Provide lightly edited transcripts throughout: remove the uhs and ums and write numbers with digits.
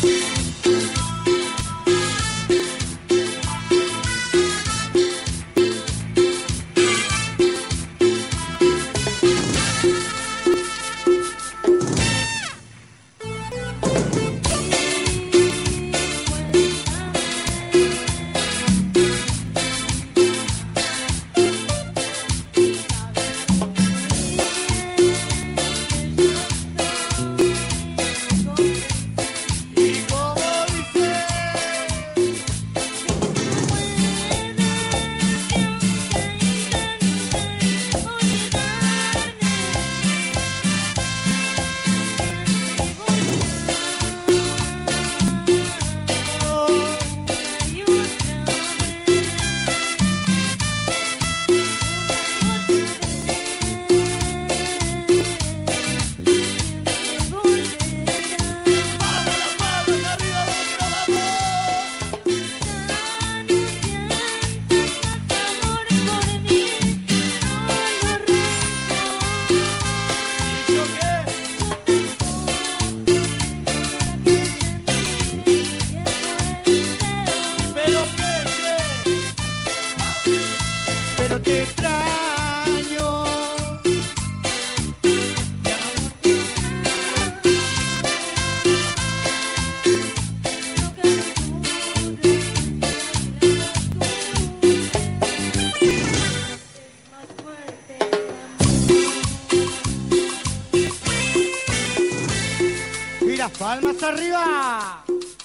¡Palmas arriba!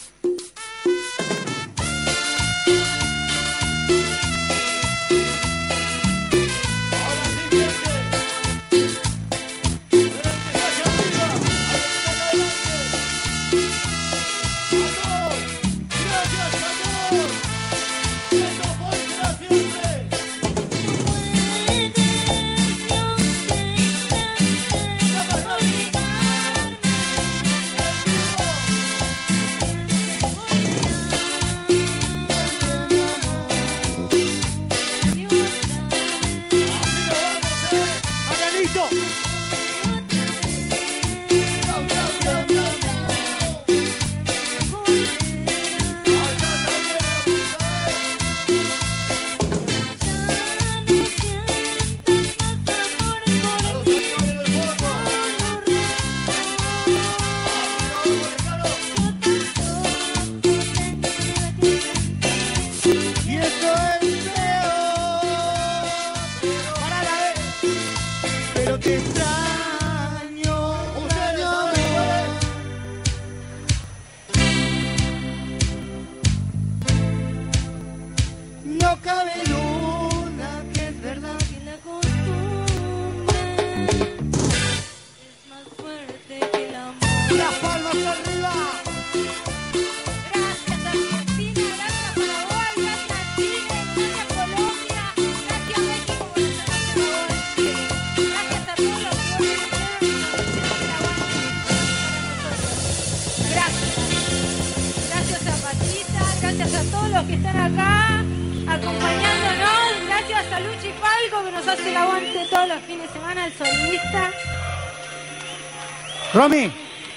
Romy.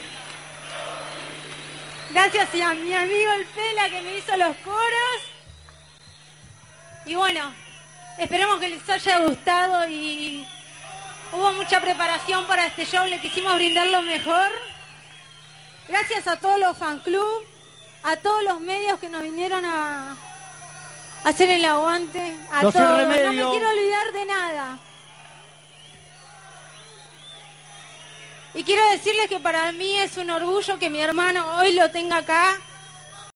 Gracias a mi amigo el Pela que me hizo los coros. Y bueno, esperemos que les haya gustado y hubo mucha preparación para este show, le quisimos brindar lo mejor. Gracias a todos los fan club, a todos los medios que nos vinieron a hacer el aguante, a todos. No me quiero olvidar de nada. Y quiero decirles que para mí es un orgullo que mi hermano hoy lo tenga acá